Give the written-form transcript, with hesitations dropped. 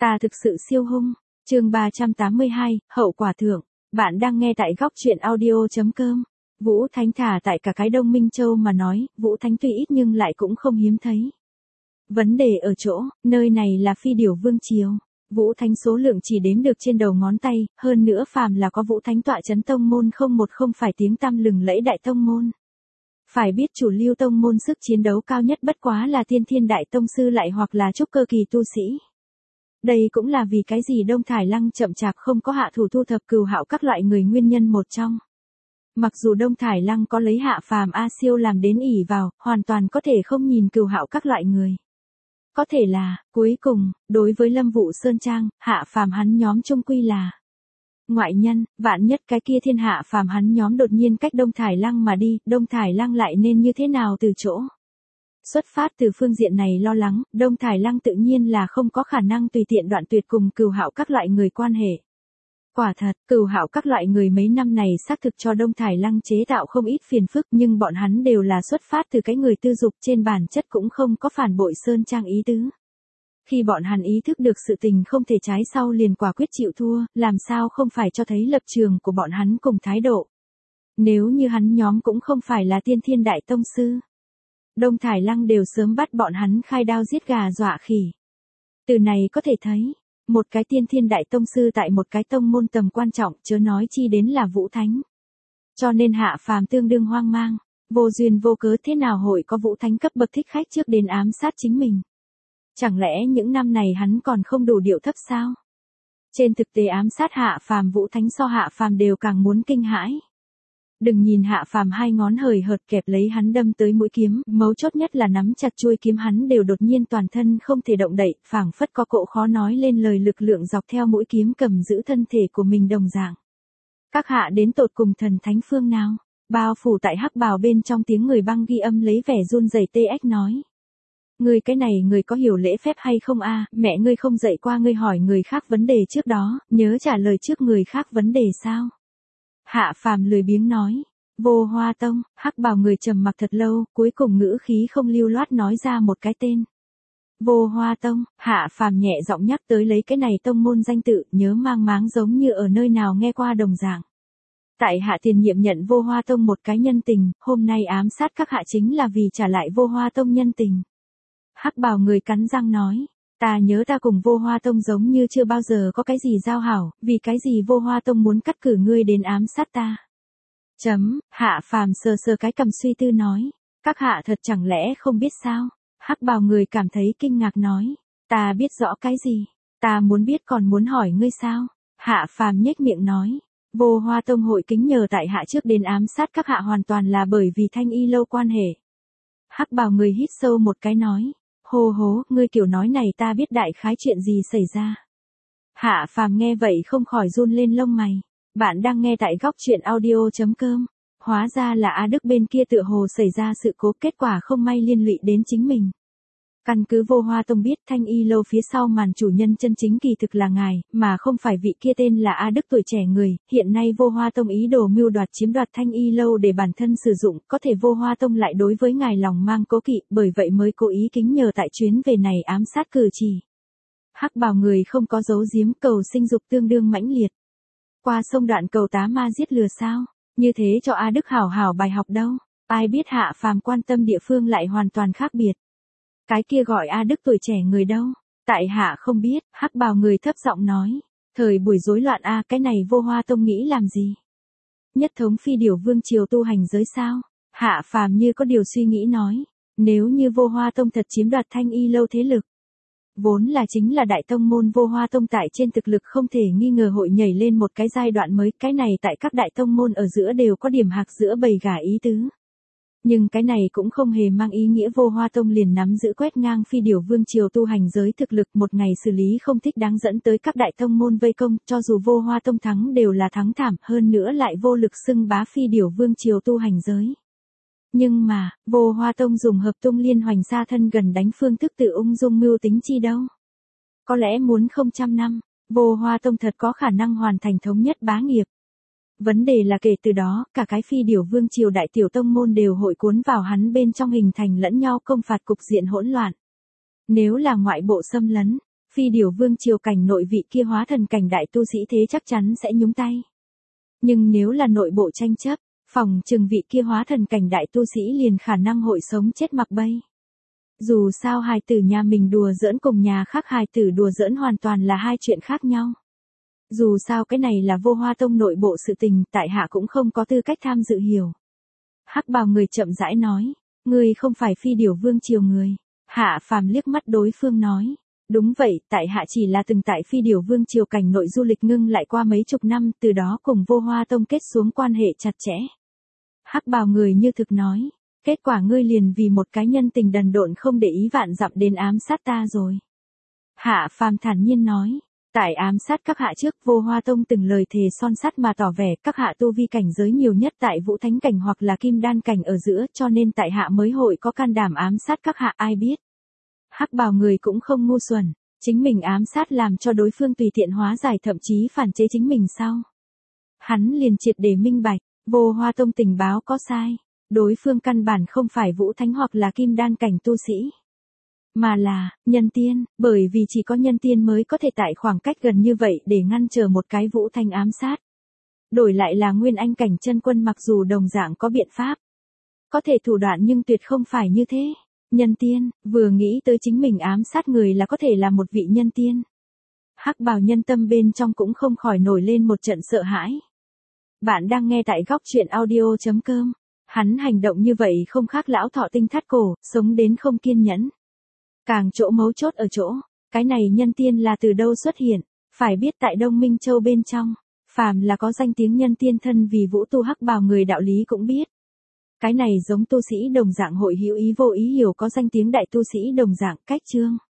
Ta thực sự siêu hung. Chương 382, hậu quả thưởng. Bạn đang nghe tại góc truyện audio.com. Vũ Thánh thả tại cả cái Đông Minh Châu mà nói, Vũ Thánh tuy ít nhưng lại cũng không hiếm thấy. Vấn đề ở chỗ, nơi này là Phi Điểu Vương Triều. Vũ Thánh số lượng chỉ đếm được trên đầu ngón tay, hơn nữa phàm là có Vũ Thánh tọa chấn tông môn không phải tiếng tăm lừng lẫy đại tông môn. Phải biết chủ lưu tông môn sức chiến đấu cao nhất bất quá là tiên thiên đại tông sư lại hoặc là trúc cơ kỳ tu sĩ. Đây cũng là vì cái gì Đông Thải Lăng chậm chạp không có hạ thủ thu thập Cừu Hạo các loại người nguyên nhân một trong. Mặc dù Đông Thải Lăng có lấy Hạ Phàm A Siêu làm đến ỷ vào, hoàn toàn có thể không nhìn Cừu Hạo các loại người. Có thể là, cuối cùng, đối với Lâm Vũ Sơn Trang, Hạ Phàm hắn nhóm chung quy là ngoại nhân, vạn nhất cái kia thiên Hạ Phàm hắn nhóm đột nhiên cách Đông Thải Lăng mà đi, Đông Thải Lăng lại nên như thế nào từ chỗ. Xuất phát từ phương diện này lo lắng, Đông Thải Lăng tự nhiên là không có khả năng tùy tiện đoạn tuyệt cùng Cừu Hạo các loại người quan hệ. Quả thật, Cừu Hạo các loại người mấy năm này xác thực cho Đông Thải Lăng chế tạo không ít phiền phức nhưng bọn hắn đều là xuất phát từ cái người tư dục trên bản chất cũng không có phản bội Sơn Trang ý tứ. Khi bọn hắn ý thức được sự tình không thể trái sau liền quả quyết chịu thua, làm sao không phải cho thấy lập trường của bọn hắn cùng thái độ. Nếu như hắn nhóm cũng không phải là tiên thiên đại tông sư. Đông Thải Lăng đều sớm bắt bọn hắn khai đao giết gà dọa khỉ. Từ này có thể thấy, một cái tiên thiên đại tông sư tại một cái tông môn tầm quan trọng chớ nói chi đến là Vũ Thánh. Cho nên Hạ Phàm tương đương hoang mang, vô duyên vô cớ thế nào hội có Vũ Thánh cấp bậc thích khách trước đến ám sát chính mình. Chẳng lẽ những năm này hắn còn không đủ điệu thấp sao? Trên thực tế ám sát Hạ Phàm Vũ Thánh so Hạ Phàm đều càng muốn kinh hãi. Đừng nhìn Hạ Phàm hai ngón hời hợt kẹp lấy hắn đâm tới mũi kiếm, mấu chốt nhất là nắm chặt chuôi kiếm hắn đều đột nhiên toàn thân không thể động đậy, phảng phất có cỗ khó nói lên lời lực lượng dọc theo mũi kiếm cầm giữ thân thể của mình đồng dạng. Các hạ đến tột cùng thần thánh phương nào? Bao phủ tại hắc bào bên trong tiếng người băng ghi âm lấy vẻ run rẩy tê ếch nói. Người cái này người có hiểu lễ phép hay không a? Mẹ ngươi không dạy qua ngươi hỏi người khác vấn đề trước đó, nhớ trả lời trước người khác vấn đề sao? Hạ Phàm lười biếng nói, Vô Hoa Tông. Hắc bào người trầm mặc thật lâu, cuối cùng ngữ khí không lưu loát nói ra một cái tên. Vô Hoa Tông. Hạ Phàm nhẹ giọng nhắc tới lấy cái này tông môn danh tự, nhớ mang máng giống như ở nơi nào nghe qua đồng dạng. Tại hạ tiền nhiệm nhận Vô Hoa Tông một cái nhân tình, hôm nay ám sát các hạ chính là vì trả lại Vô Hoa Tông nhân tình. Hắc bào người cắn răng nói. Ta nhớ ta cùng Vô Hoa Tông giống như chưa bao giờ có cái gì giao hảo, vì cái gì Vô Hoa Tông muốn cắt cử ngươi đến ám sát ta. Hạ Phàm sờ sờ cái cầm suy tư nói. Các hạ thật chẳng lẽ không biết sao? Hắc bào người cảm thấy kinh ngạc nói. Ta biết rõ cái gì? Ta muốn biết còn muốn hỏi ngươi sao? Hạ Phàm nhếch miệng nói. Vô Hoa Tông hội kính nhờ tại hạ trước đến ám sát các hạ hoàn toàn là bởi vì Thanh Y lâu quan hệ. Hắc bào người hít sâu một cái nói. Hô hố, ngươi kiểu nói này ta biết đại khái chuyện gì xảy ra. Hạ Phàm nghe vậy không khỏi run lên lông mày. Bạn đang nghe tại góc truyện audio.com. Hóa ra là A Đức bên kia tựa hồ xảy ra sự cố, kết quả không may liên lụy đến chính mình. Căn cứ Vô Hoa Tông biết Thanh Y lâu phía sau màn chủ nhân chân chính kỳ thực là ngài, mà không phải vị kia tên là A Đức tuổi trẻ người. Hiện nay Vô Hoa Tông ý đồ mưu đoạt chiếm đoạt Thanh Y lâu để bản thân sử dụng, có thể Vô Hoa Tông lại đối với ngài lòng mang cố kỵ, bởi vậy mới cố ý kính nhờ tại chuyến về này ám sát cử chỉ. Hắc bào người không có giấu giếm, cầu sinh dục tương đương mãnh liệt. Qua sông Đoạn cầu tá ma giết lừa sao? Như thế cho A Đức hảo hảo bài học đâu? Ai biết Hạ Phàm quan tâm địa phương lại hoàn toàn khác biệt. Cái kia gọi A Đức tuổi trẻ người đâu? Tại hạ không biết. Hắc bào người thấp giọng nói. Thời buổi rối loạn a, cái này Vô Hoa Tông nghĩ làm gì? Nhất thống Phi Điểu Vương triều tu hành giới sao? Hạ Phàm như có điều suy nghĩ nói. Nếu như Vô Hoa Tông thật chiếm đoạt Thanh Y lâu thế lực, vốn là chính là đại tông môn Vô Hoa Tông tại trên thực lực không thể nghi ngờ hội nhảy lên một cái giai đoạn mới, cái này tại các đại tông môn ở giữa đều có điểm hạc giữa bầy gà ý tứ. Nhưng cái này cũng không hề mang ý nghĩa Vô Hoa Tông liền nắm giữ quét ngang Phi Điểu Vương triều tu hành giới thực lực, một ngày xử lý không thích đáng dẫn tới các đại tông môn vây công, cho dù Vô Hoa Tông thắng đều là thắng thảm, hơn nữa lại vô lực xưng bá Phi Điểu Vương triều tu hành giới. Nhưng mà, Vô Hoa Tông dùng hợp tung liên hoành xa thân gần đánh phương thức tự ung dung mưu tính chi đâu. Có lẽ muốn 100 năm, Vô Hoa Tông thật có khả năng hoàn thành thống nhất bá nghiệp. Vấn đề là kể từ đó, cả cái Phi Điểu Vương triều đại tiểu tông môn đều hội cuốn vào hắn bên trong hình thành lẫn nhau công phạt, cục diện hỗn loạn. Nếu là ngoại bộ xâm lấn, Phi điểu vương triều cảnh nội vị kia hóa thần cảnh đại tu sĩ thế chắc chắn sẽ nhúng tay. Nhưng nếu là nội bộ tranh chấp, phòng chừng vị kia hóa thần cảnh đại tu sĩ liền khả năng hội sống chết mặc bay. Dù sao hài tử nhà mình đùa giỡn cùng nhà khác hài tử đùa giỡn hoàn toàn là hai chuyện khác nhau. Dù sao cái này là Vô Hoa Tông nội bộ sự tình, tại hạ cũng không có tư cách tham dự hiểu. Hắc bào người chậm rãi nói, ngươi không phải Phi điểu vương triều người. Hạ Phàm liếc mắt đối phương nói, đúng vậy, tại hạ chỉ là từng tại Phi điểu vương triều cảnh nội du lịch ngưng lại qua mấy chục năm, từ đó cùng Vô Hoa Tông kết xuống quan hệ chặt chẽ. Hắc bào người như thực nói, kết quả ngươi liền vì một cái nhân tình đần độn không để ý vạn dặm đến ám sát ta rồi. Hạ Phàm thản nhiên nói, tại ám sát các hạ trước Vô Hoa Tông từng lời thề son sắt mà tỏ vẻ các hạ tu vi cảnh giới nhiều nhất tại Vũ Thánh cảnh hoặc là Kim Đan cảnh ở giữa, cho nên tại hạ mới hội có can đảm ám sát các hạ, ai biết. Hắc bào người cũng không ngu xuẩn, chính mình ám sát làm cho đối phương tùy tiện hóa giải thậm chí phản chế chính mình sao. Hắn liền triệt để minh bạch, Vô Hoa Tông tình báo có sai, đối phương căn bản không phải Vũ Thánh hoặc là Kim Đan cảnh tu sĩ, mà là nhân tiên, bởi vì chỉ có nhân tiên mới có thể tại khoảng cách gần như vậy để ngăn trở một cái Vũ Thánh ám sát. Đổi lại là Nguyên Anh cảnh chân quân mặc dù đồng dạng có biện pháp, có thể thủ đoạn nhưng tuyệt không phải như thế. Nhân tiên, vừa nghĩ tới chính mình ám sát người là có thể là một vị nhân tiên. Hắc bào nhân tâm bên trong cũng không khỏi nổi lên một trận sợ hãi. Bạn đang nghe tại góc truyện audio.com. Hắn hành động như vậy không khác lão thọ tinh thắt cổ, sống đến không kiên nhẫn. Càng chỗ mấu chốt ở chỗ, cái này nhân tiên là từ đâu xuất hiện, phải biết tại Đông Minh Châu bên trong, phàm là có danh tiếng nhân tiên thân vì vũ tu hắc bào người đạo lý cũng biết. Cái này giống tu sĩ đồng dạng hội hữu ý vô ý hiểu có danh tiếng đại tu sĩ đồng dạng cách chương.